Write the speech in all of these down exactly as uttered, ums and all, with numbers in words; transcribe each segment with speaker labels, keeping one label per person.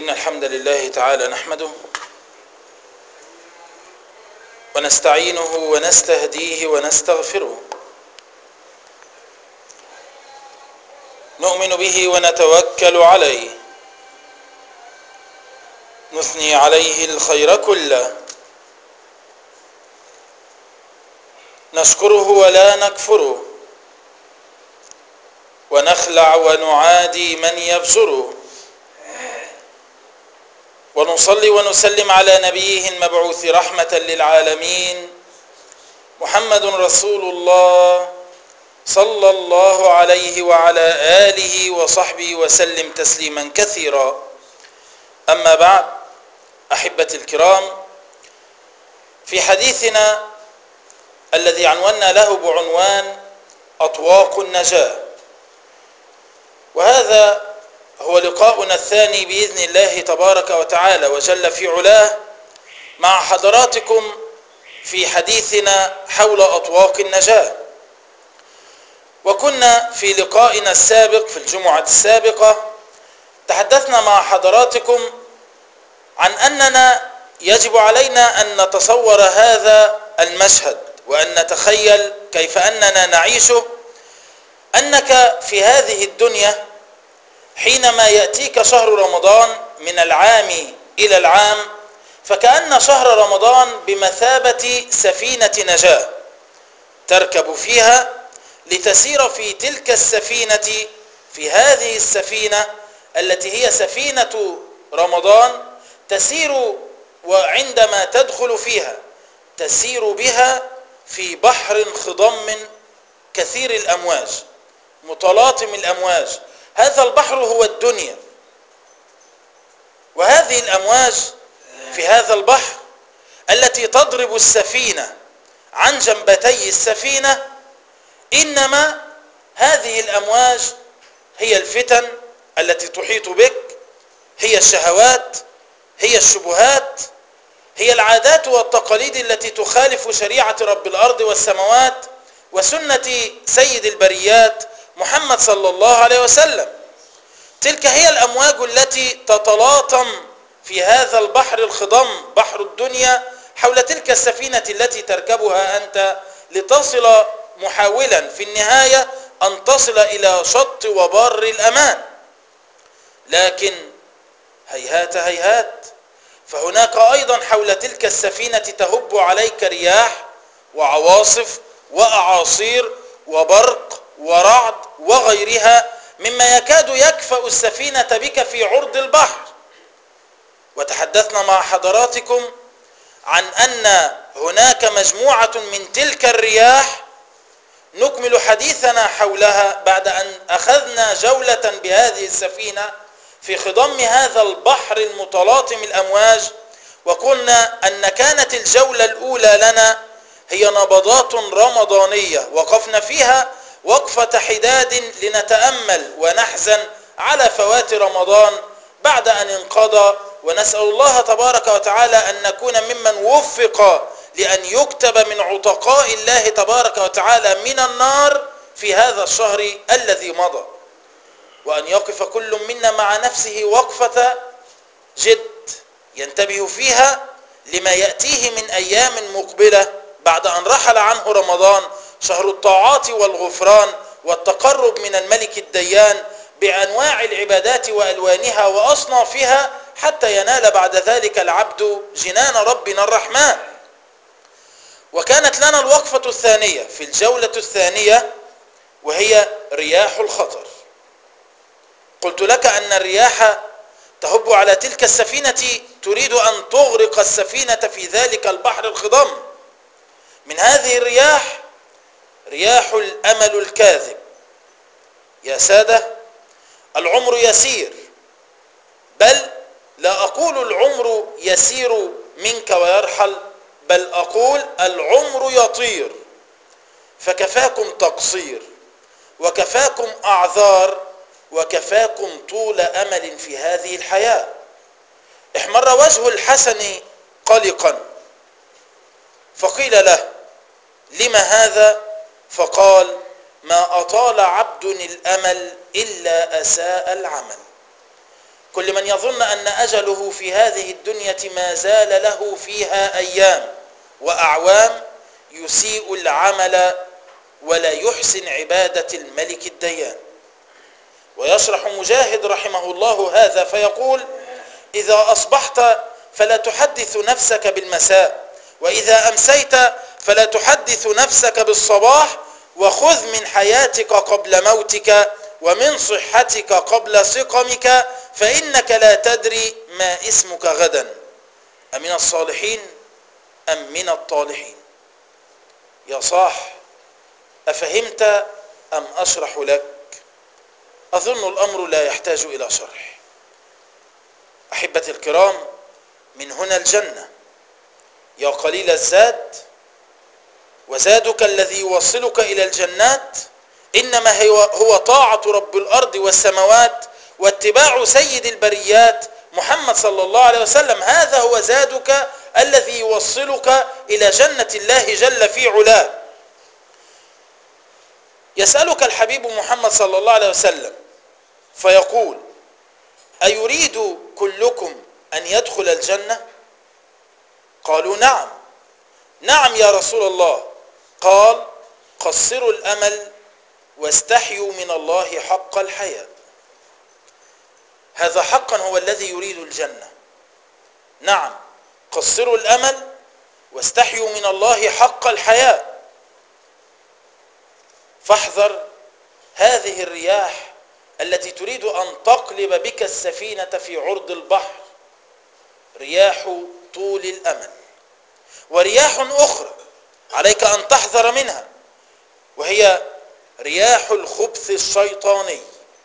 Speaker 1: إن الحمد لله تعالى نحمده ونستعينه ونستهديه ونستغفره، نؤمن به ونتوكل عليه، نثني عليه الخير كله، نشكره ولا نكفره، ونخلع ونعادي من يفجره، ونصلي ونسلم على نبيه المبعوث رحمة للعالمين محمد رسول الله صلى الله عليه وعلى آله وصحبه وسلم تسليما كثيرا. أما بعد، أحبتي الكرام، في حديثنا الذي عنونا له بعنوان أطواق النجاة، وهذا هو لقاؤنا الثاني بإذن الله تبارك وتعالى وجل في علاه مع حضراتكم في حديثنا حول أطواق النجاة. وكنا في لقائنا السابق في الجمعة السابقة تحدثنا مع حضراتكم عن أننا يجب علينا أن نتصور هذا المشهد وأن نتخيل كيف أننا نعيشه، أنك في هذه الدنيا حينما يأتيك شهر رمضان من العام إلى العام، فكأن شهر رمضان بمثابة سفينة نجاة تركب فيها لتسير في تلك السفينة، في هذه السفينة التي هي سفينة رمضان، تسير، وعندما تدخل فيها تسير بها في بحر خضم كثير الأمواج متلاطم الأمواج. هذا البحر هو الدنيا، وهذه الأمواج في هذا البحر التي تضرب السفينة عن جنبتي السفينة، إنما هذه الأمواج هي الفتن التي تحيط بك، هي الشهوات، هي الشبهات، هي العادات والتقاليد التي تخالف شريعة رب الأرض والسماوات وسنة سيد البريات محمد صلى الله عليه وسلم. تلك هي الأمواج التي تتلاطم في هذا البحر الخضم بحر الدنيا حول تلك السفينة التي تركبها أنت لتصل محاولا في النهاية أن تصل إلى شط وبر الأمان. لكن هيهات هيهات، فهناك أيضا حول تلك السفينة تهب عليك رياح وعواصف وأعاصير وبرق ورعد وغيرها مما يكاد يكفأ السفينة بك في عرض البحر. وتحدثنا مع حضراتكم عن أن هناك مجموعة من تلك الرياح نكمل حديثنا حولها بعد أن أخذنا جولة بهذه السفينة في خضم هذا البحر المتلاطم الأمواج، وقلنا أن كانت الجولة الأولى لنا هي نبضات رمضانية وقفنا فيها وقفة حداد لنتأمل ونحزن على فوات رمضان بعد أن انقضى، ونسأل الله تبارك وتعالى أن نكون ممن وفق لأن يكتب من عتقاء الله تبارك وتعالى من النار في هذا الشهر الذي مضى، وأن يقف كل منا مع نفسه وقفة جد ينتبه فيها لما يأتيه من أيام مقبلة بعد أن رحل عنه رمضان، شهر الطاعات والغفران والتقرب من الملك الديان بأنواع العبادات وألوانها وأصنافها، حتى ينال بعد ذلك العبد جنان ربنا الرحمن. وكانت لنا الوقفة الثانية في الجولة الثانية وهي رياح الخطر. قلت لك أن الرياح تهب على تلك السفينة تريد أن تغرق السفينة في ذلك البحر الخضم. من هذه الرياح رياح الأمل الكاذب. يا سادة، العمر يسير، بل لا أقول العمر يسير منك ويرحل، بل أقول العمر يطير، فكفاكم تقصير وكفاكم أعذار وكفاكم طول أمل في هذه الحياة. احمر وجه الحسن قلقا، فقيل له: لما هذا؟ فقال: ما أطال عبد الأمل إلا أساء العمل. كل من يظن أن أجله في هذه الدنيا ما زال له فيها أيام وأعوام يسيء العمل ولا يحسن عبادة الملك الديان. ويشرح مجاهد رحمه الله هذا فيقول: إذا أصبحت فلا تحدث نفسك بالمساء، وإذا أمسيت فلا تحدث نفسك بالصباح، وخذ من حياتك قبل موتك ومن صحتك قبل سقمك، فإنك لا تدري ما اسمك غدا، أمن الصالحين أم من الطالحين. يا صاح، أفهمت أم أشرح لك؟ أظن الأمر لا يحتاج إلى شرح. أحبتي الكرام، من هنا الجنة. يا قليل الزاد، وزادك الذي يوصلك إلى الجنات إنما هو طاعة رب الأرض والسماوات واتباع سيد البريات محمد صلى الله عليه وسلم. هذا هو زادك الذي يوصلك إلى جنة الله جل في علاه. يسألك الحبيب محمد صلى الله عليه وسلم فيقول: أيريد كلكم أن يدخل الجنة؟ قالوا: نعم. نعم يا رسول الله. قال: قصروا الأمل واستحيوا من الله حق الحياء. هذا حقا هو الذي يريد الجنة. نعم، قصروا الأمل واستحيوا من الله حق الحياء. فاحذر هذه الرياح التي تريد أن تقلب بك السفينة في عرض البحر، رياح طول الأمل. ورياح أخرى عليك أن تحذر منها، وهي رياح الخبث الشيطاني.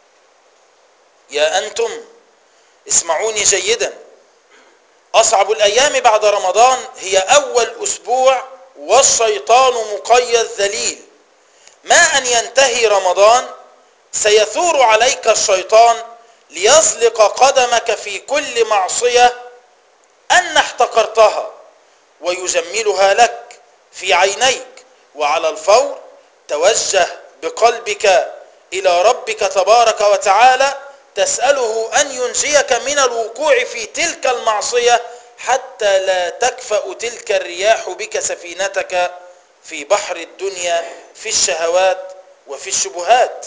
Speaker 1: يا أنتم اسمعوني جيدا، أصعب الأيام بعد رمضان هي أول أسبوع والشيطان مقيد ذليل. ما أن ينتهي رمضان سيثور عليك الشيطان ليزلق قدمك في كل معصية أن احتقرتها ويجملها لك في عينيك، وعلى الفور توجه بقلبك إلى ربك تبارك وتعالى تسأله أن ينجيك من الوقوع في تلك المعصية حتى لا تكفأ تلك الرياح بك سفينتك في بحر الدنيا في الشهوات وفي الشبهات.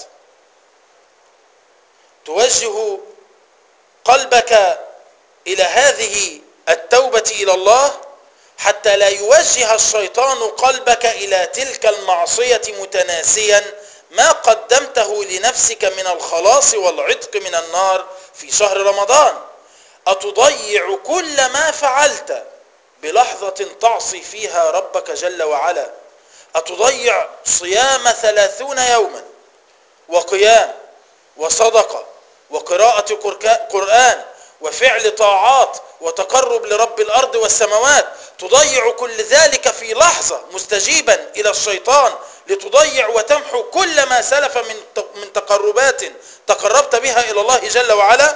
Speaker 1: توجه قلبك إلى هذه التوبة إلى الله حتى لا يوجه الشيطان قلبك إلى تلك المعصية متناسيا ما قدمته لنفسك من الخلاص والعتق من النار في شهر رمضان. أتضيع كل ما فعلت بلحظة تعصي فيها ربك جل وعلا؟ أتضيع صيام ثلاثون يوما وقيام وصدقة وقراءة قرآن وفعل طاعات وتقرب لرب الأرض والسماوات، تضيع كل ذلك في لحظة مستجيبا إلى الشيطان لتضيع وتمحو كل ما سلف من من تقربات تقربت بها إلى الله جل وعلا؟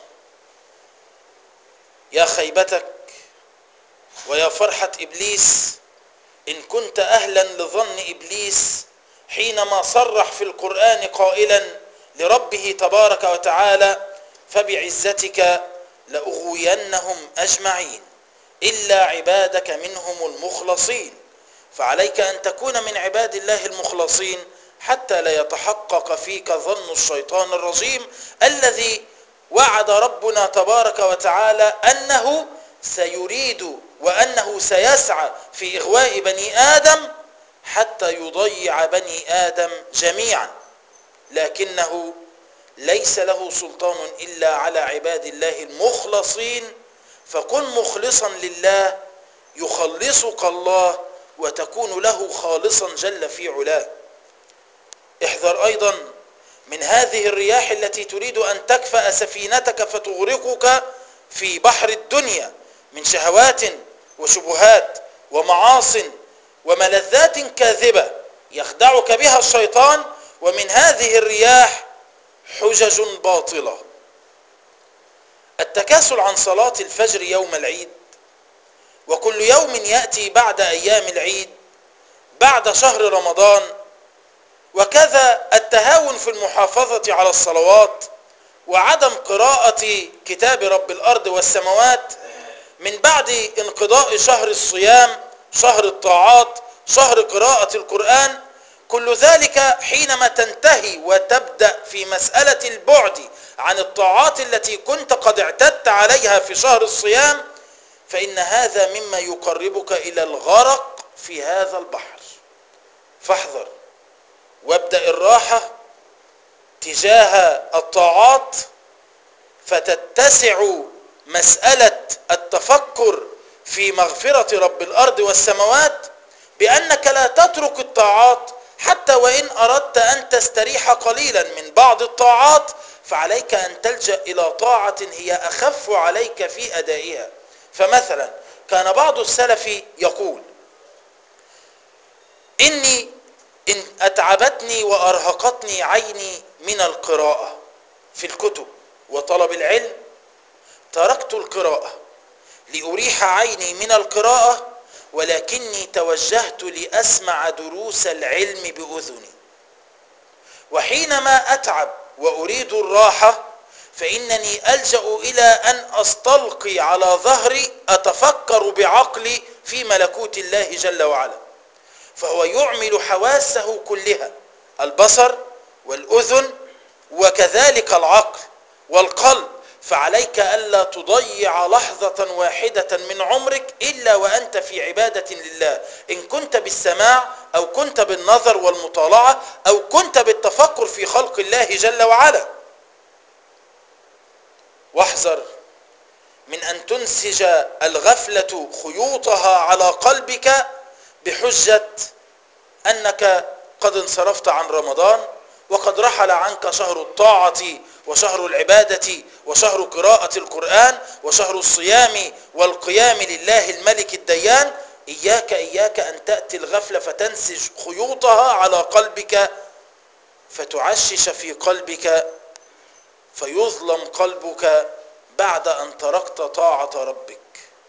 Speaker 1: يا خيبتك ويا فرحة إبليس إن كنت أهلا لظن إبليس حينما صرح في القرآن قائلا لربه تبارك وتعالى: فبعزتك لأغوينهم أجمعين إلا عبادك منهم المخلصين. فعليك أن تكون من عباد الله المخلصين حتى لا يتحقق فيك ظن الشيطان الرجيم الذي وعد ربنا تبارك وتعالى أنه سيريد وأنه سيسعى في إغواء بني آدم حتى يضيع بني آدم جميعا، لكنه ليس له سلطان إلا على عباد الله المخلصين. فكن مخلصا لله يخلصك الله وتكون له خالصا جل في علاه. احذر أيضا من هذه الرياح التي تريد أن تكفأ سفينتك فتغرقك في بحر الدنيا من شهوات وشبهات ومعاص وملذات كاذبة يخدعك بها الشيطان. ومن هذه الرياح حجج باطلة. التكاسل عن صلاة الفجر يوم العيد، وكل يوم يأتي بعد أيام العيد بعد شهر رمضان، وكذا التهاون في المحافظة على الصلوات وعدم قراءة كتاب رب الأرض والسماوات من بعد انقضاء شهر الصيام، شهر الطاعات، شهر قراءة القرآن، كل ذلك حينما تنتهي وتبدأ في مسألة البعد عن الطاعات التي كنت قد اعتدت عليها في شهر الصيام، فإن هذا مما يقربك إلى الغرق في هذا البحر. فاحذر وابدأ الراحة تجاه الطاعات، فتتسع مسألة التفكر في مغفرة رب الأرض والسماوات بأنك لا تترك الطاعات، حتى وإن أردت أن تستريح قليلا من بعض الطاعات فعليك أن تلجأ إلى طاعة هي أخف عليك في أدائها. فمثلا كان بعض السلف يقول: إني إن أتعبتني وأرهقتني عيني من القراءة في الكتب وطلب العلم، تركت القراءة لأريح عيني من القراءة، ولكني توجهت لأسمع دروس العلم بأذني. وحينما أتعب وأريد الراحة فإنني ألجأ إلى أن أستلقي على ظهري أتفكر بعقلي في ملكوت الله جل وعلا. فهو يعمل حواسه كلها، البصر والأذن وكذلك العقل والقلب. فعليك ألا تضيع لحظة واحدة من عمرك إلا وأنت في عبادة لله، إن كنت بالسماع أو كنت بالنظر والمطالعة أو كنت بالتفكر في خلق الله جل وعلا. واحذر من أن تنسج الغفلة خيوطها على قلبك بحجة أنك قد انصرفت عن رمضان وقد رحل عنك شهر الطاعة وشهر العبادة وشهر قراءة القرآن وشهر الصيام والقيام لله الملك الديان. إياك إياك أن تأتي الغفلة فتنسج خيوطها على قلبك فتعشش في قلبك فيظلم قلبك بعد أن تركت طاعة ربك.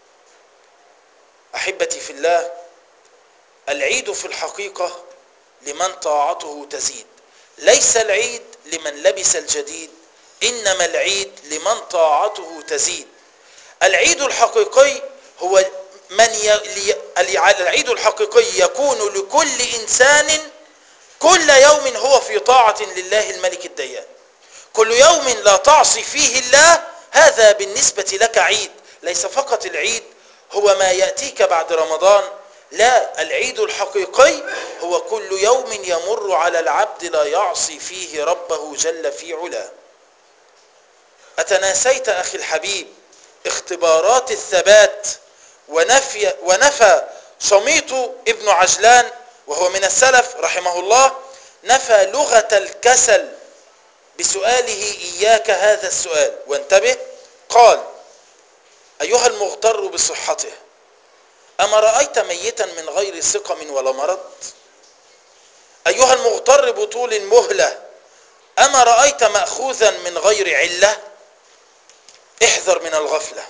Speaker 1: أحبتي في الله، العيد في الحقيقة لمن طاعته تزيد، ليس العيد لمن لبس الجديد، إنما العيد لمن طاعته تزيد. العيد الحقيقي هو من ي... العيد الحقيقي يكون لكل إنسان كل يوم هو في طاعة لله الملك الديان. كل يوم لا تعصي فيه الله، هذا بالنسبة لك عيد. ليس فقط العيد هو ما يأتيك بعد رمضان، لا، العيد الحقيقي هو كل يوم يمر على العبد لا يعصي فيه ربه جل في علاه. أتناسيت أخي الحبيب اختبارات الثبات ونفي, ونفى شميط ابن عجلان وهو من السلف رحمه الله، نفى لغة الكسل بسؤاله إياك هذا السؤال، وانتبه، قال: أيها المغتر بصحته، أما رأيت ميتا من غير سقم ولا مرض؟ أيها المغتر بطول المهلة، أما رأيت مأخوذا من غير علة؟ احذر من الغفلة.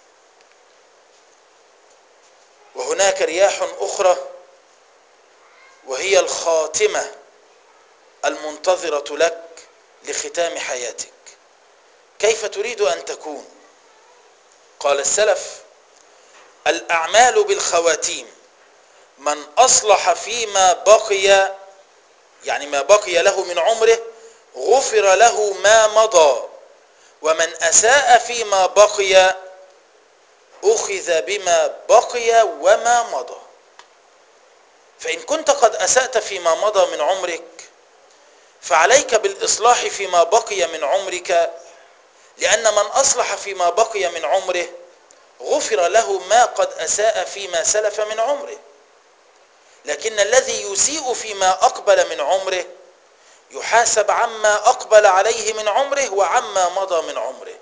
Speaker 1: وهناك رياح أخرى وهي الخاتمة المنتظرة لك لختام حياتك. كيف تريد أن تكون؟ قال السلف: الأعمال بالخواتيم، من أصلح فيما بقي، يعني ما بقي له من عمره، غفر له ما مضى، ومن أساء فيما بقي أخذ بما بقي وما مضى. فإن كنت قد أسأت فيما مضى من عمرك فعليك بالإصلاح فيما بقي من عمرك، لأن من أصلح فيما بقي من عمره غفر له ما قد أساء فيما سلف من عمره. لكن الذي يسيء فيما أقبل من عمره يحاسب عما أقبل عليه من عمره وعما مضى من عمره.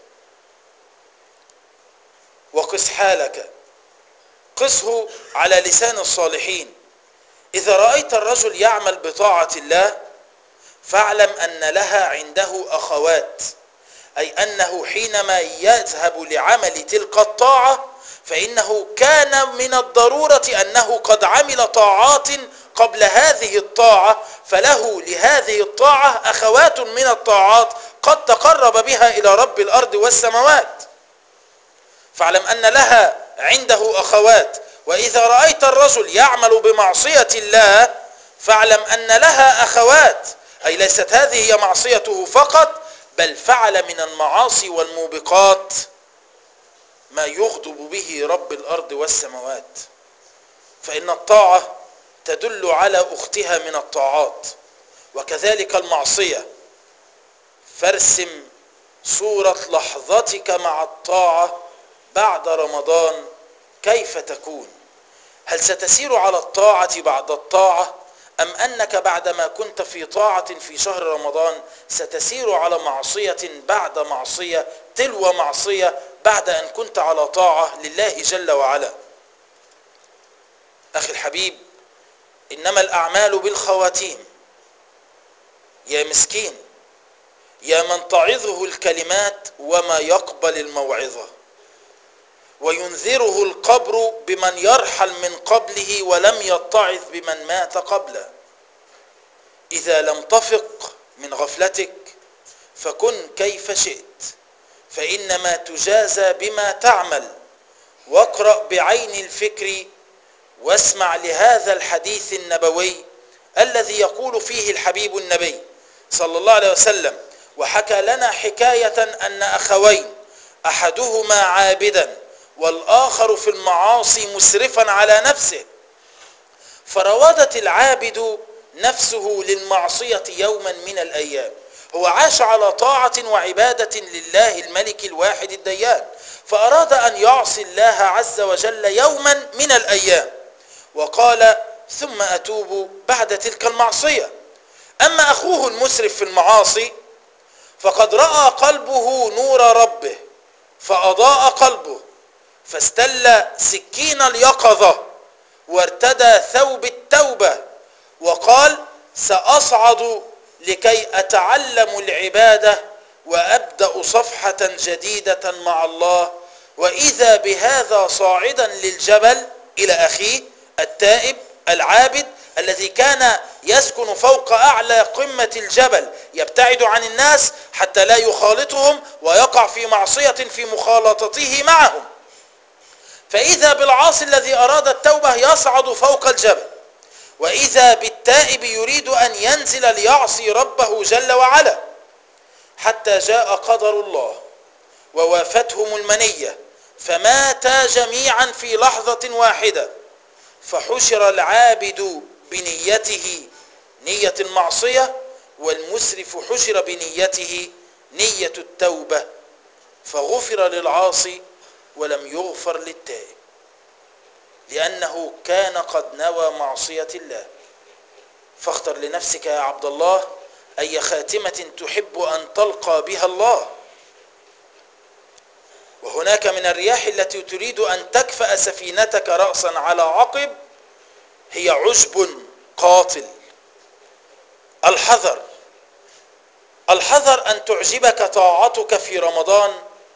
Speaker 1: وقس حالك، قسه على لسان الصالحين. إذا رأيت الرجل يعمل بطاعة الله فاعلم أن لها عنده أخوات، أي أنه حينما يذهب لعمل تلك الطاعة فإنه كان من الضرورة أنه قد عمل طاعات قبل هذه الطاعة فله لهذه الطاعة أخوات من الطاعات قد تقرب بها إلى رب الأرض والسماوات. فاعلم أن لها عنده أخوات. وإذا رأيت الرجل يعمل بمعصية الله فاعلم أن لها أخوات، أي ليست هذه هي معصيته فقط، بل فعل من المعاصي والموبقات ما يغضب به رب الأرض والسماوات. فإن الطاعة تدل على أختها من الطاعات، وكذلك المعصية. فارسم صورة لحظتك مع الطاعة بعد رمضان كيف تكون؟ هل ستسير على الطاعة بعد الطاعة، أم أنك بعدما كنت في طاعة في شهر رمضان ستسير على معصية بعد معصية تلو معصية بعد أن كنت على طاعة لله جل وعلا؟ أخي الحبيب، إنما الأعمال بالخواتيم. يا مسكين، يا من تعظه الكلمات وما يقبل الموعظة، وينذره القبر بمن يرحل من قبله ولم يتعظ بمن مات قبله. إذا لم تفق من غفلتك فكن كيف شئت، فإنما تجازى بما تعمل. واقرأ بعين الفكر واسمع لهذا الحديث النبوي الذي يقول فيه الحبيب النبي صلى الله عليه وسلم، وحكى لنا حكاية أن أخوين أحدهما عابدا والآخر في المعاصي مسرفا على نفسه، فراودت العابد نفسه للمعصية يوما من الأيام. هو عاش على طاعة وعبادة لله الملك الواحد الديان، فأراد أن يعصي الله عز وجل يوما من الأيام، وقال ثم أتوب بعد تلك المعصية. أما أخوه المسرف في المعاصي فقد رأى قلبه نور ربه فأضاء قلبه، فاستل سكين اليقظة وارتدى ثوب التوبة وقال سأصعد لكي أتعلم العبادة وأبدأ صفحة جديدة مع الله. وإذا بهذا صاعدا للجبل إلى أخيه التائب العابد الذي كان يسكن فوق أعلى قمة الجبل يبتعد عن الناس حتى لا يخالطهم ويقع في معصية في مخالطته معهم. فإذا بالعاصي الذي أراد التوبة يصعد فوق الجبل، وإذا بالتائب يريد أن ينزل ليعصي ربه جل وعلا، حتى جاء قدر الله ووافتهم المنية فماتا جميعا في لحظة واحدة. فحشر العابد بنيته نية المعصية، والمسرف حشر بنيته نية التوبة، فغفر للعاصي ولم يغفر للتائب، لأنه كان قد نوى معصية الله. فاختر لنفسك يا عبد الله أي خاتمة تحب أن تلقى بها الله. وهناك من الرياح التي تريد أن تكفأ سفينتك رأسا على عقب هي عشب قاتل. الحذر الحذر أن تعجبك طاعتك في رمضان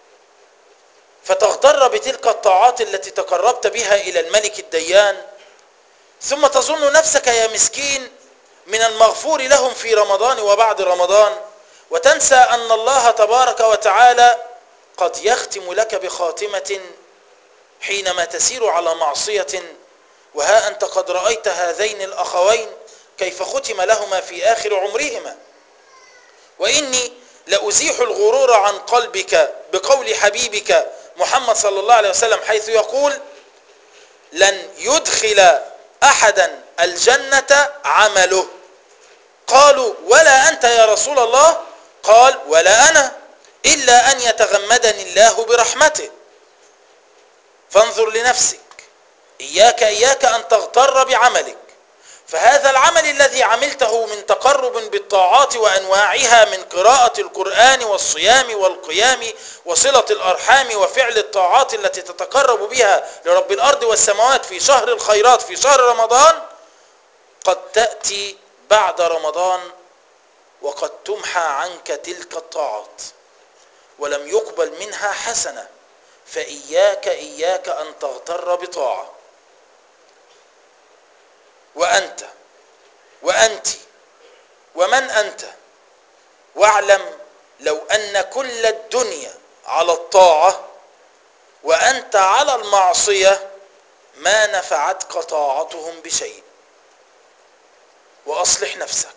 Speaker 1: فتغتر بتلك الطاعات التي تقربت بها إلى الملك الديان، ثم تظن نفسك يا مسكين من المغفور لهم في رمضان وبعد رمضان، وتنسى أن الله تبارك وتعالى قد يختم لك بخاتمة حينما تسير على معصية. وها أنت قد رأيت هذين الأخوين كيف ختم لهما في آخر عمرهما. وإني لأزيح الغرور عن قلبك بقول حبيبك محمد صلى الله عليه وسلم حيث يقول لن يدخل أحدا الجنة عمله. قالوا ولا أنت يا رسول الله؟ قال ولا أنا، إلا أن يتغمدني الله برحمته. فانظر لنفسك، إياك إياك أن تغتر بعملك، فهذا العمل الذي عملته من تقرب بالطاعات وأنواعها من قراءة القرآن والصيام والقيام وصلة الأرحام وفعل الطاعات التي تتقرب بها لرب الأرض والسماوات في شهر الخيرات في شهر رمضان، قد تأتي بعد رمضان وقد تمحى عنك تلك الطاعات ولم يقبل منها حسنة. فإياك إياك أن تغتر بطاعة. وأنت وأنت ومن أنت، واعلم لو أن كل الدنيا على الطاعة وأنت على المعصية ما نفعتك طاعتهم بشيء، وأصلح نفسك.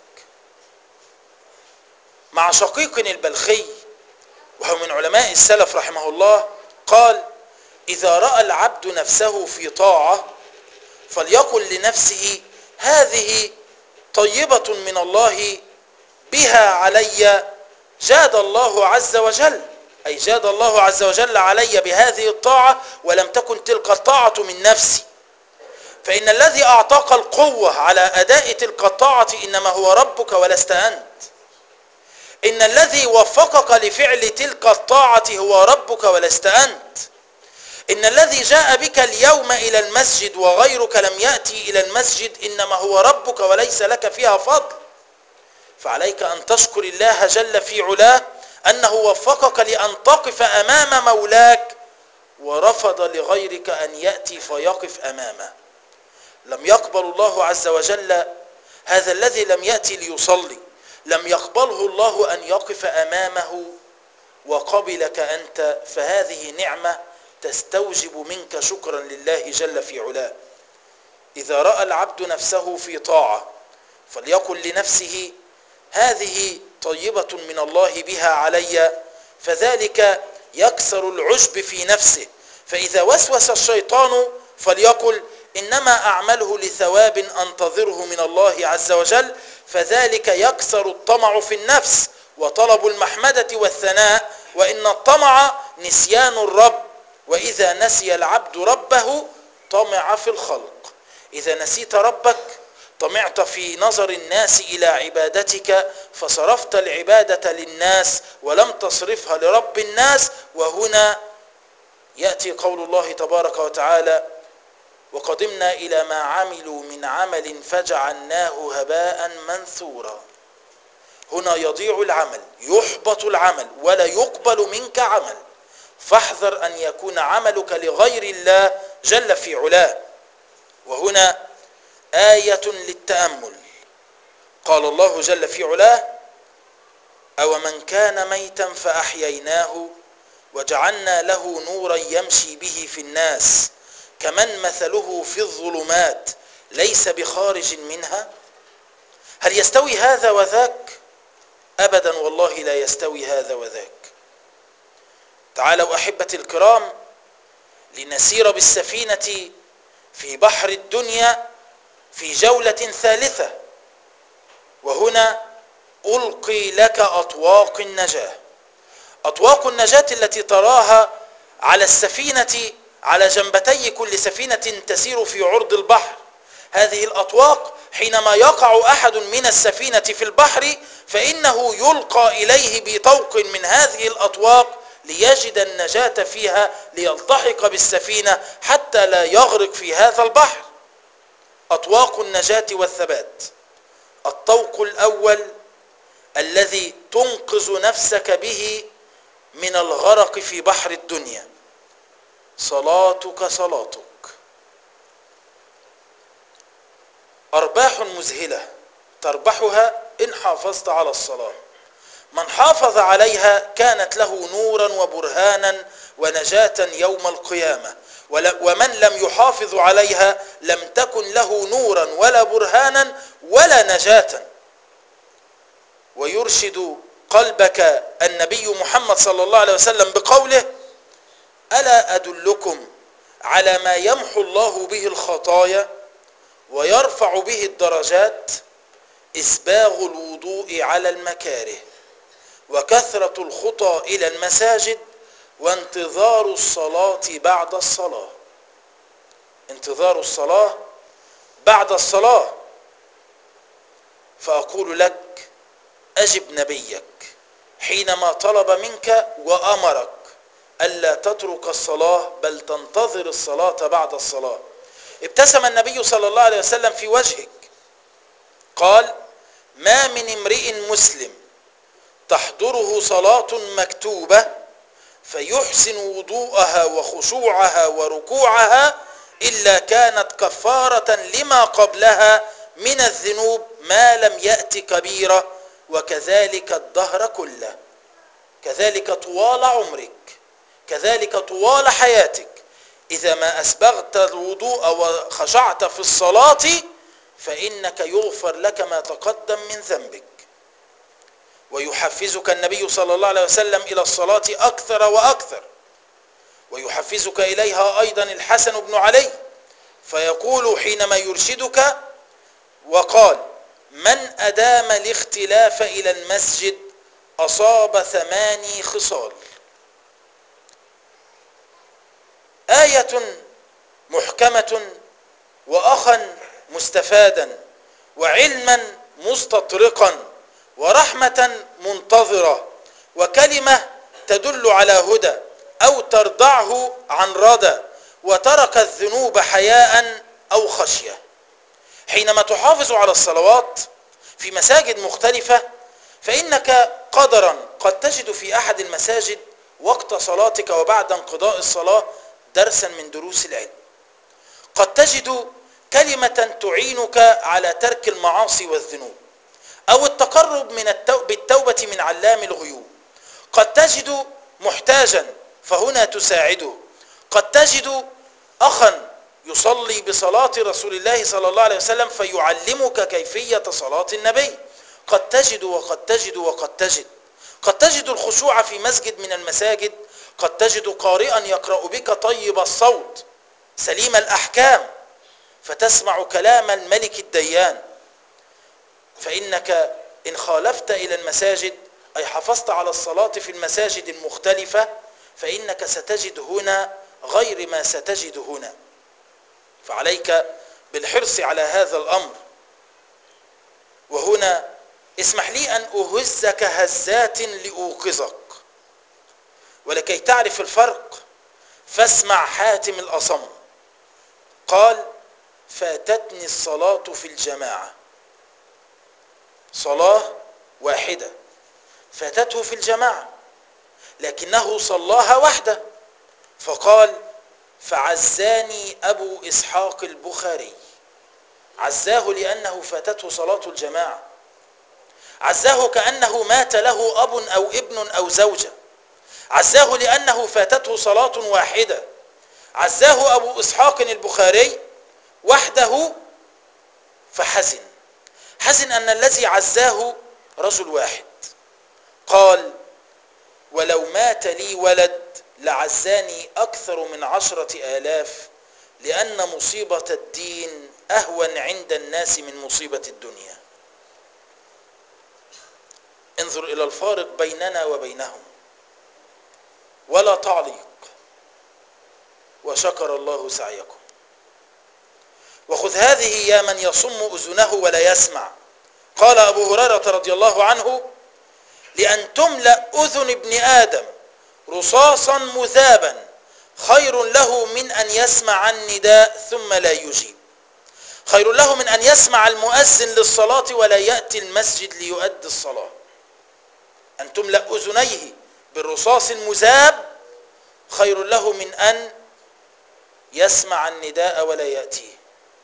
Speaker 1: مع شقيق البلخي وهو من علماء السلف رحمه الله قال: إذا رأى العبد نفسه في طاعة فليقل لنفسه هذه طيبة من الله بها علي جاد الله عز وجل، أي جاد الله عز وجل علي بهذه الطاعة ولم تكن تلك الطاعة من نفسي، فإن الذي أعطاك القوة على أداء تلك الطاعة إنما هو ربك ولست أنت. إن الذي وفقك لفعل تلك الطاعة هو ربك ولست أنت. إن الذي جاء بك اليوم إلى المسجد وغيرك لم يأتي إلى المسجد إنما هو ربك وليس لك فيها فضل. فعليك أن تشكر الله جل في علاه أنه وفقك لأن تقف أمام مولاك ورفض لغيرك أن يأتي فيقف أمامه. لم يقبل الله عز وجل هذا الذي لم يأتي ليصلي، لم يقبله الله أن يقف أمامه وقبلك أنت، فهذه نعمة تستوجب منك شكرا لله جل في علاه. إذا رأى العبد نفسه في طاعة فليقل لنفسه هذه طيبة من الله بها علي، فذلك يكسر العجب في نفسه. فإذا وسوس الشيطان فليقل إنما أعمله لثواب أنتظره من الله عز وجل، فذلك يكسر الطمع في النفس وطلب المحمدة والثناء، وإن الطمع نسيان الرب، وإذا نسي العبد ربه طمع في الخلق. إذا نسيت ربك طمعت في نظر الناس إلى عبادتك فصرفت العبادة للناس ولم تصرفها لرب الناس. وهنا يأتي قول الله تبارك وتعالى: وقدمنا إلى ما عملوا من عمل فجعلناه هباء منثورا. هنا يضيع العمل، يحبط العمل، ولا يقبل منك عمل، فاحذر أن يكون عملك لغير الله جل في علاه. وهنا آية للتأمل. قال الله جل في علاه: أو من كان ميتا فأحييناه وجعلنا له نورا يمشي به في الناس كمن مثله في الظلمات ليس بخارج منها. هل يستوي هذا وذاك؟ أبدا والله لا يستوي هذا وذاك. تعالوا أحبتي الكرام لنسير بالسفينة في بحر الدنيا في جولة ثالثة. وهنا ألقي لك أطواق النجاة. أطواق النجاة التي تراها على السفينة على جنبتي كل سفينة تسير في عرض البحر. هذه الأطواق حينما يقع أحد من السفينة في البحر فإنه يلقى إليه بطوق من هذه الأطواق ليجد النجاة فيها ليلتحق بالسفينة حتى لا يغرق في هذا البحر. أطواق النجاة والثبات: الطوق الأول الذي تنقذ نفسك به من الغرق في بحر الدنيا، صلاتك صلاتك. أرباح مذهلة تربحها إن حافظت على الصلاة. من حافظ عليها كانت له نورا وبرهانا ونجاة يوم القيامة، ومن لم يحافظ عليها لم تكن له نورا ولا برهانا ولا نجاة. ويرشد قلبك النبي محمد صلى الله عليه وسلم بقوله: ألا أدلكم على ما يمحو الله به الخطايا ويرفع به الدرجات؟ إسباغ الوضوء على المكاره وكثرة الخطى إلى المساجد وانتظار الصلاة بعد الصلاة. انتظار الصلاة بعد الصلاة. فأقول لك: أجب نبيك حينما طلب منك وأمرك ألا تترك الصلاة بل تنتظر الصلاة بعد الصلاة. ابتسم النبي صلى الله عليه وسلم في وجهك قال: ما من امرئ مسلم تحضره صلاة مكتوبة فيحسن وضوءها وخشوعها وركوعها إلا كانت كفارة لما قبلها من الذنوب ما لم يأت كبيرة، وكذلك الدهر كله، كذلك طوال عمرك، كذلك طوال حياتك، إذا ما أسبغت الوضوء وخشعت في الصلاة فإنك يغفر لك ما تقدم من ذنبك. ويحفزك النبي صلى الله عليه وسلم إلى الصلاة أكثر وأكثر، ويحفزك إليها أيضا الحسن بن علي، فيقول حينما يرشدك وقال: من أدام الاختلاف إلى المسجد أصاب ثماني خصال. آية محكمة، وأخا مستفادا، وعلما مستطرقا، ورحمة منتظرة، وكلمة تدل على هدى أو تردعه عن ردى، وترك الذنوب حياء أو خشية. حينما تحافظ على الصلوات في مساجد مختلفة، فإنك قدرا قد تجد في أحد المساجد وقت صلاتك وبعد انقضاء الصلاة درسا من دروس العلم، قد تجد كلمة تعينك على ترك المعاصي والذنوب، أو التقرب من التو... بالتوبة من علام الغيوب، قد تجد محتاجا فهنا تساعده، قد تجد أخا يصلي بصلاة رسول الله صلى الله عليه وسلم فيعلمك كيفية صلاة النبي، قد تجد وقد تجد وقد تجد قد تجد الخشوع في مسجد من المساجد، قد تجد قارئا يقرأ بك طيب الصوت سليم الأحكام، فتسمع كلام الملك الديان. فإنك إن خالفت إلى المساجد أي حافظت على الصلاة في المساجد المختلفة، فإنك ستجد هنا غير ما ستجد هنا. فعليك بالحرص على هذا الأمر. وهنا اسمح لي أن أهزك هزات لأوقظك، ولكي تعرف الفرق فاسمع حاتم الأصم قال: فاتتني الصلاة في الجماعة، صلاة واحدة فاتته في الجماعة، لكنه صلاها وحده، فقال: فعزاني أبو إسحاق البخاري. عزاه لأنه فاتته صلاة الجماعة، عزاه كأنه مات له أب أو ابن أو زوجة، عزاه لأنه فاتته صلاة واحدة، عزاه أبو إسحاق البخاري وحده فحزن، حزن أن الذي عزاه رجل واحد. قال: ولو مات لي ولد لعزاني أكثر من عشرة آلاف، لأن مصيبة الدين أهون عند الناس من مصيبة الدنيا. انظر إلى الفارق بيننا وبينهم، ولا تعليق، وشكر الله سعيكم. وخذ هذه يا من يصم أذنه ولا يسمع. قال أبو هريرة رضي الله عنه: لأن تملأ أذن ابن آدم رصاصا مذابا خير له من أن يسمع النداء ثم لا يجيب، خير له من أن يسمع المؤذن للصلاة ولا يأتي المسجد ليؤدي الصلاة. أن تملأ أذنيه بالرصاص المذاب خير له من أن يسمع النداء ولا يأتيه.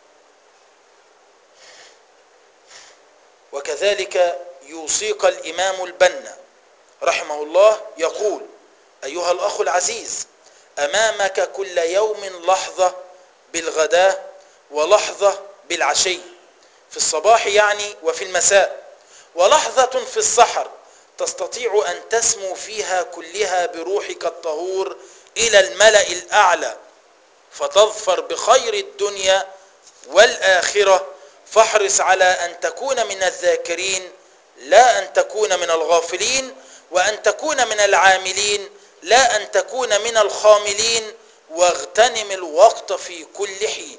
Speaker 1: وكذلك يوصيك الإمام البنا رحمه الله يقول: أيها الأخ العزيز، أمامك كل يوم لحظة بالغداء ولحظة بالعشي، في الصباح يعني وفي المساء، ولحظة في السحر تستطيع أن تسمو فيها كلها بروحك الطهور إلى الملأ الأعلى فتظفر بخير الدنيا والآخرة. فاحرص على أن تكون من الذاكرين لا أن تكون من الغافلين، وأن تكون من العاملين لا أن تكون من الخاملين، واغتنم الوقت في كل حين.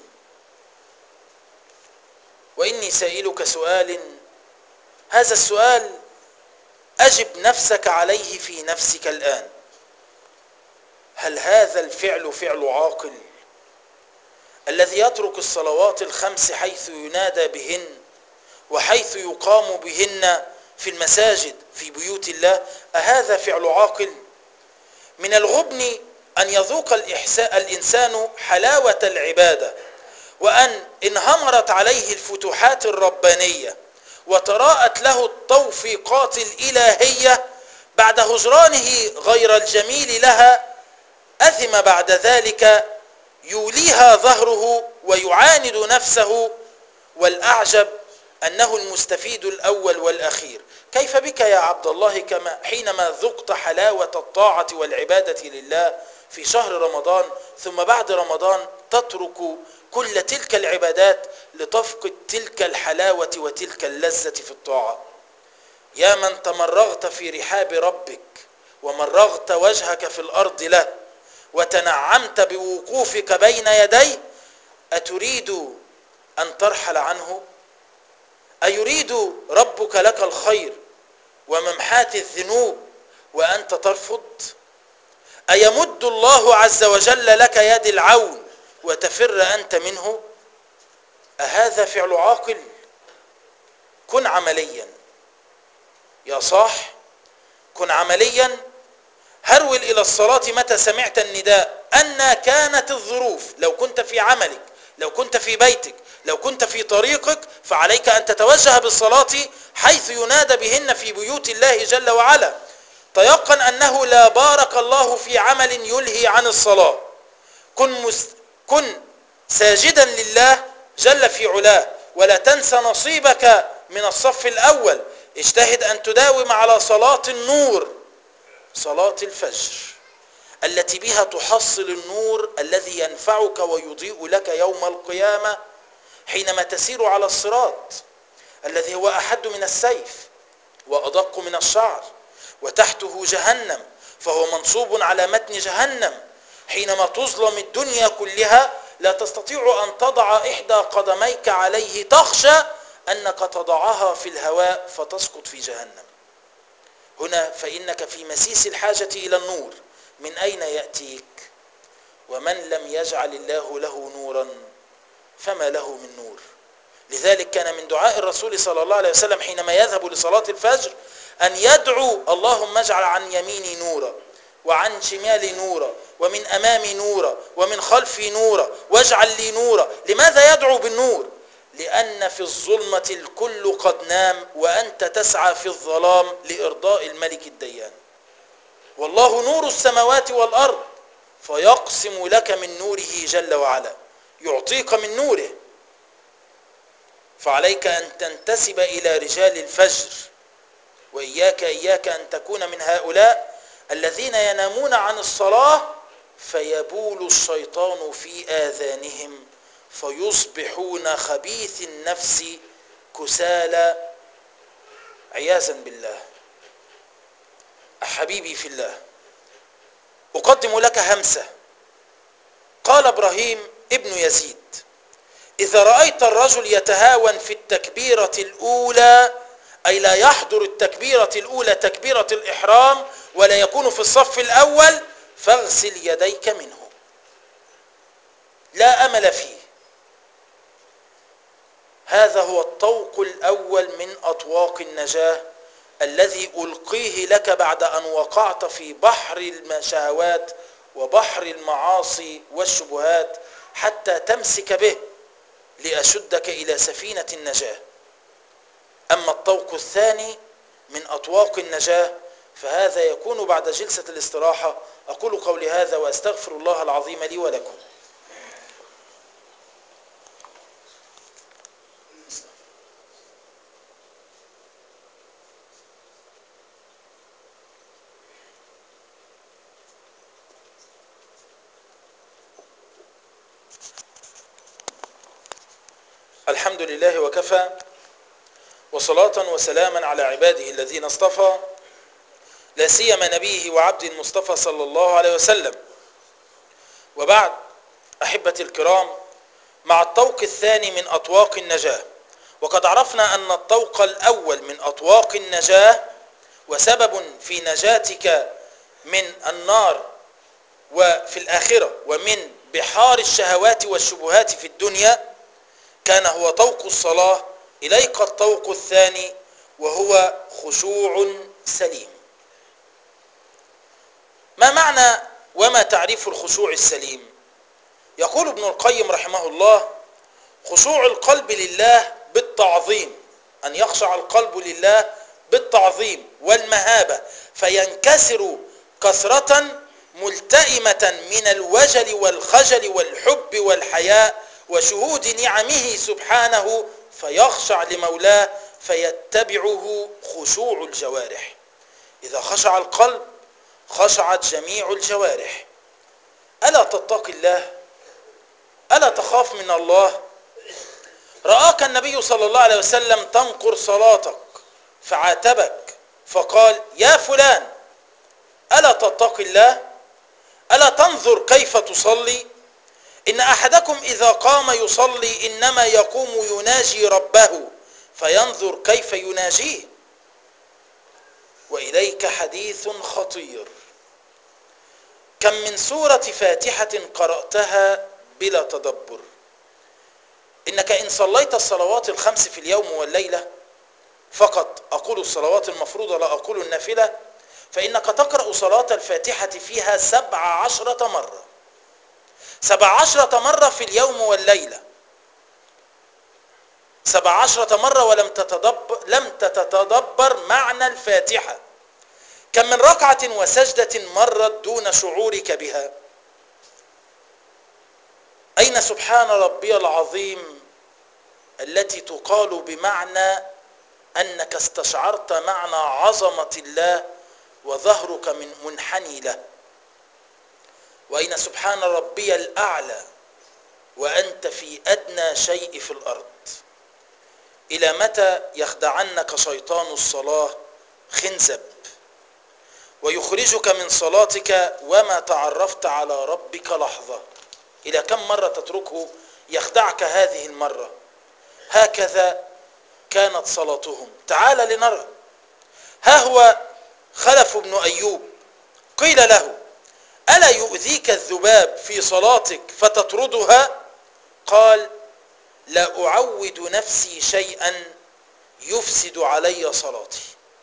Speaker 1: وإني سائلك سؤال، هذا السؤال أجب نفسك عليه في نفسك الآن: هل هذا الفعل فعل عاقل؟ الذي يترك الصلوات الخمس حيث ينادى بهن وحيث يقام بهن في المساجد في بيوت الله، أهذا فعل عاقل؟ من الغبن أن يذوق الإنسان حلاوة العبادة، وأن انهمرت عليه الفتوحات الربانية وتراءت له التوفيقات الإلهية بعد هجرانه غير الجميل لها، أثم بعد ذلك يوليها ظهره ويعاند نفسه، والأعجب أنه المستفيد الأول والأخير. كيف بك يا عبد الله كما حينما ذقت حلاوة الطاعة والعبادة لله في شهر رمضان، ثم بعد رمضان تترك كل تلك العبادات لتفقد تلك الحلاوة وتلك اللذة في الطاعة؟ يا من تمرغت في رحاب ربك ومرغت وجهك في الأرض له وتنعمت بوقوفك بين يديه، أتريد أن ترحل عنه؟ أيريد ربك لك الخير وممحات الذنوب وأنت ترفض؟ أيمد الله عز وجل لك يد العون وتفر أنت منه؟ أهذا فعل عاقل؟ كن عمليا يا صاح، كن عمليا. هرول إلى الصلاة متى سمعت النداء أن كانت الظروف. لو كنت في عملك، لو كنت في بيتك، لو كنت في طريقك، فعليك أن تتوجه بالصلاة حيث ينادى بهن في بيوت الله جل وعلا. تيقن أنه لا بارك الله في عمل يلهي عن الصلاة. كن, مس... كن ساجدا لله جل في علاه، ولا تنسى نصيبك من الصف الأول. اجتهد أن تداوم على صلاة النور، صلاة الفجر التي بها تحصل النور الذي ينفعك ويضيء لك يوم القيامة حينما تسير على الصراط الذي هو أحد من السيف وأدق من الشعر، وتحته جهنم فهو منصوب على متن جهنم. حينما تظلم الدنيا كلها لا تستطيع أن تضع إحدى قدميك عليه، تخشى أنك تضعها في الهواء فتسقط في جهنم. هنا فإنك في مسيس الحاجة إلى النور. من أين يأتيك؟ ومن لم يجعل الله له نورا فما له من نور. لذلك كان من دعاء الرسول صلى الله عليه وسلم حينما يذهب لصلاة الفجر أن يدعو: اللهم اجعل عن يميني نورا وعن شمالي نورا ومن أمامي نورا ومن خلفي نورا واجعل لي نورا. لماذا يدعو بالنور؟ لأن في الظلمة الكل قد نام، وأنت تسعى في الظلام لإرضاء الملك الديان. والله نور السماوات والأرض، فيقسم لك من نوره جل وعلا، يعطيك من نوره. فعليك أن تنتسب إلى رجال الفجر، وإياك إياك أن تكون من هؤلاء الذين ينامون عن الصلاة فيبول الشيطان في آذانهم فيصبحون خبيث النفس كسالى عياذا بالله. حبيبي في الله، أقدم لك همسة. قال إبراهيم ابن يزيد: إذا رأيت الرجل يتهاون في التكبيرة الأولى، أي لا يحضر التكبيرة الأولى تكبيرة الإحرام ولا يكون في الصف الأول، فاغسل يديك منه، لا أمل فيه. هذا هو الطوق الأول من أطواق النجاة الذي ألقيه لك بعد أن وقعت في بحر الشهوات وبحر المعاصي والشبهات، حتى تمسك به لأشدك إلى سفينة النجاة. أما الطوق الثاني من أطواق النجاة فهذا يكون بعد جلسة الاستراحة. أقول قولي هذا وأستغفر الله العظيم لي ولكم. الحمد لله وكفى، وصلاة وسلاما على عباده الذين اصطفى، لا سيما نبيه وعبد المصطفى صلى الله عليه وسلم. وبعد، أحبتي الكرام، مع الطوق الثاني من أطواق النجاة. وقد عرفنا أن الطوق الأول من أطواق النجاة وسبب في نجاتك من النار وفي الآخرة ومن بحار الشهوات والشبهات في الدنيا كان هو طوق الصلاة. إليك الطوق الثاني وهو خشوع سليم. ما معنى وما تعريف الخشوع السليم؟ يقول ابن القيم رحمه الله: خشوع القلب لله بالتعظيم أن يخشع القلب لله بالتعظيم والمهابة فينكسر كسرة ملتئمة من الوجل والخجل والحب والحياء وشهود نعمه سبحانه فيخشع لمولاه فيتبعه خشوع الجوارح. إذا خشع القلب خشعت جميع الجوارح. ألا تتقي الله؟ ألا تخاف من الله؟ رآك النبي صلى الله عليه وسلم تنقر صلاتك فعاتبك فقال يا فلان ألا تتقي الله؟ ألا تنظر كيف تصلي؟ إن أحدكم إذا قام يصلي إنما يقوم يناجي ربه فينظر كيف يناجيه. وإليك حديث خطير. كم من سورة فاتحة قرأتها بلا تدبر. إنك إن صليت الصلوات الخمس في اليوم والليلة فقط، أقول الصلوات المفروضة لا أقول النافلة، فإنك تقرأ صلاة الفاتحة فيها سبع عشرة مرة، سبع عشرة مرة في اليوم والليلة، سبع عشرة مرة ولم تتدبر, لم تتدبر معنى الفاتحة. كم من ركعة وسجدة مرت دون شعورك بها. أين سبحان ربي العظيم التي تقال بمعنى أنك استشعرت معنى عظمة الله وظهرك من منحني له؟ وأين سبحان ربي الأعلى وأنت في أدنى شيء في الأرض؟ إلى متى يخدعنك شيطان الصلاة خنزب ويخرجك من صلاتك وما تعرفت على ربك لحظة؟ إلى كم مرة تتركه يخدعك هذه المرة؟ هكذا كانت صلاتهم. تعال لنرى. ها هو خلف بن أيوب قيل له ألا يؤذيك الذباب في صلاتك فتطردها؟ قال لا أعود نفسي شيئا يفسد علي صلاتي.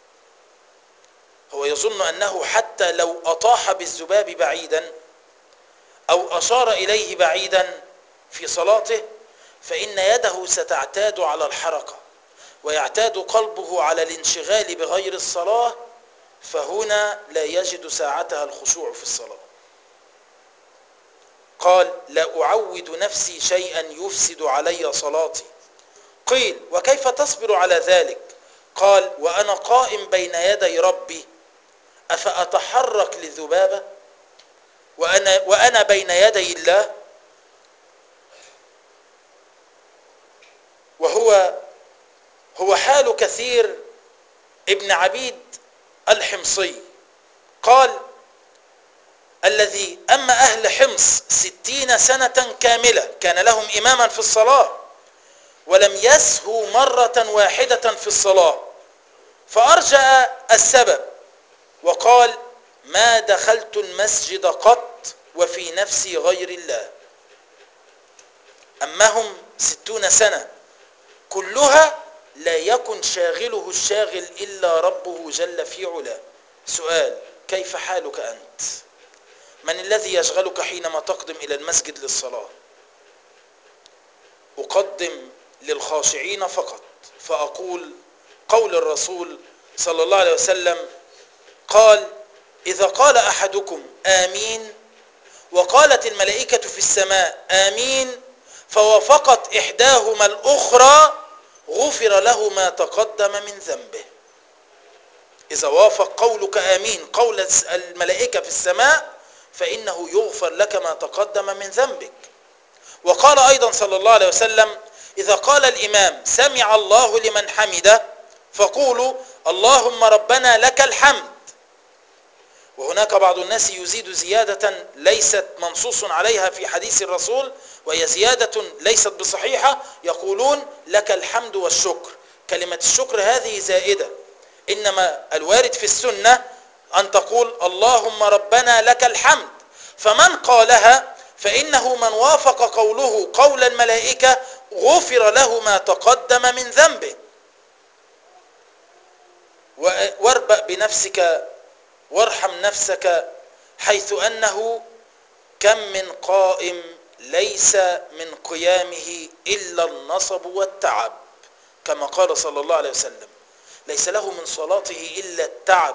Speaker 1: هو يظن أنه حتى لو أطاح بالذباب بعيدا أو أشار إليه بعيدا في صلاته فإن يده ستعتاد على الحركة ويعتاد قلبه على الانشغال بغير الصلاة، فهنا لا يجد ساعتها الخشوع في الصلاة. قال لا أعود نفسي شيئا يفسد علي صلاتي. قيل وكيف تصبر على ذلك؟ قال وأنا قائم بين يدي ربي أفأتحرك للذبابة وأنا, وأنا بين يدي الله؟ وهو هو حال كثير ابن عبيد الحمصي. قال الذي أما أهل حمص ستين سنة كاملة كان لهم إماما في الصلاة ولم يسهوا مرة واحدة في الصلاة، فأرجع السبب وقال ما دخلت المسجد قط وفي نفسي غير الله. أما هم ستون سنة كلها لا يكن شاغله الشاغل إلا ربه جل في علاه. سؤال كيف حالك أنت؟ من الذي يشغلك حينما تقدم إلى المسجد للصلاة؟ أقدم للخاشعين فقط فأقول قول الرسول صلى الله عليه وسلم قال إذا قال أحدكم آمين وقالت الملائكة في السماء آمين فوافقت إحداهما الأخرى غفر له ما تقدم من ذنبه. إذا وافق قولك آمين قول الملائكة في السماء فإنه يغفر لك ما تقدم من ذنبك. وقال أيضا صلى الله عليه وسلم إذا قال الإمام سمع الله لمن حمده فقولوا اللهم ربنا لك الحمد. وهناك بعض الناس يزيد زيادة ليست منصوص عليها في حديث الرسول وهي زيادة ليست بصحيحة، يقولون لك الحمد والشكر. كلمة الشكر هذه زائدة، إنما الوارد في السنة أن تقول اللهم ربنا لك الحمد. فمن قالها فإنه من وافق قوله قول الملائكة غفر له ما تقدم من ذنبه. واربأ بنفسك وارحم نفسك حيث أنه كم من قائم ليس من قيامه إلا النصب والتعب كما قال صلى الله عليه وسلم: ليس له من صلاته إلا التعب.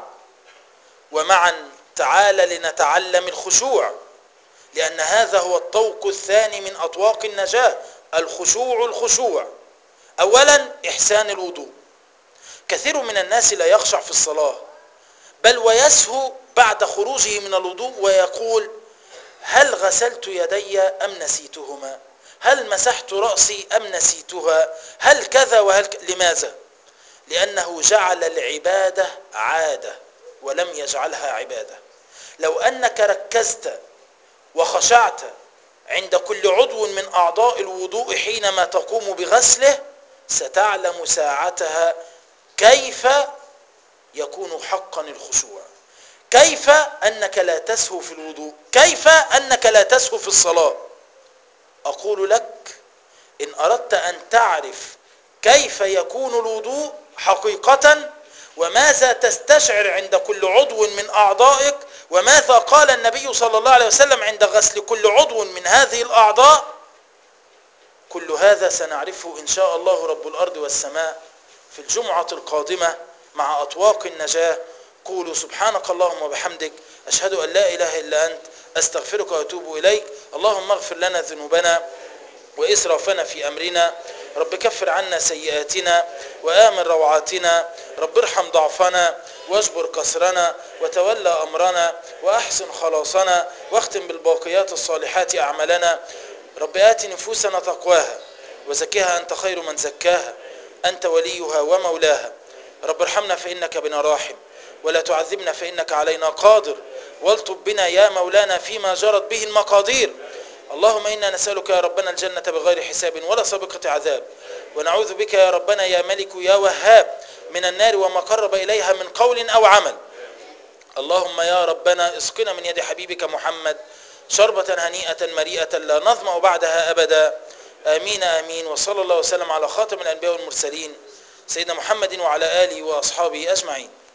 Speaker 1: ومعا تعالى لنتعلم الخشوع، لأن هذا هو الطوق الثاني من أطواق النجاة، الخشوع. الخشوع أولا إحسان الوضوء. كثير من الناس لا يخشع في الصلاة، بل ويسهو بعد خروجه من الوضوء ويقول: هل غسلت يدي أم نسيتهما؟ هل مسحت رأسي أم نسيتها؟ هل كذا وهل ك... لماذا؟ لأنه جعل العبادة عادة ولم يجعلها عبادة. لو أنك ركزت وخشعت عند كل عضو من أعضاء الوضوء حينما تقوم بغسله، ستعلم ساعتها كيف يكون حقا الخشوع، كيف أنك لا تسهو في الوضوء، كيف أنك لا تسهو في الصلاة. أقول لك: إن أردت أن تعرف كيف يكون الوضوء حقيقة، وماذا تستشعر عند كل عضو من أعضائك، وماذا قال النبي صلى الله عليه وسلم عند غسل كل عضو من هذه الأعضاء، كل هذا سنعرفه إن شاء الله رب الأرض والسماء في الجمعة القادمة مع أطواق النجاة. قولوا سبحانك اللهم وبحمدك، أشهد أن لا إله إلا أنت، أستغفرك وأتوب إليك. اللهم اغفر لنا ذنوبنا وإسرافنا في أمرنا، رب كفر عنا سيئاتنا وآمن روعاتنا، رب ارحم ضعفنا واجبر كسرنا وتولى أمرنا وأحسن خلاصنا، واختم بالباقيات الصالحات أعمالنا. رب آت نفوسنا تقواها وزكها أنت خير من زكاها، أنت وليها ومولاها. رب ارحمنا فإنك بنا راحم، ولا تعذبنا فإنك علينا قادر، والطب بنا يا مولانا فيما جرت به المقادير. اللهم إنا نسألك يا ربنا الجنة بغير حساب ولا سابقة عذاب، ونعوذ بك يا ربنا يا ملك يا وهاب من النار وما قرب إليها من قول أو عمل. اللهم يا ربنا اسقنا من يد حبيبك محمد شربة هنيئة مريئة لا نظمأ بعدها أبدا. آمين آمين. وصلى الله وسلم على خاتم الأنبياء والمرسلين سيدنا محمد وعلى آله وأصحابه أجمعين.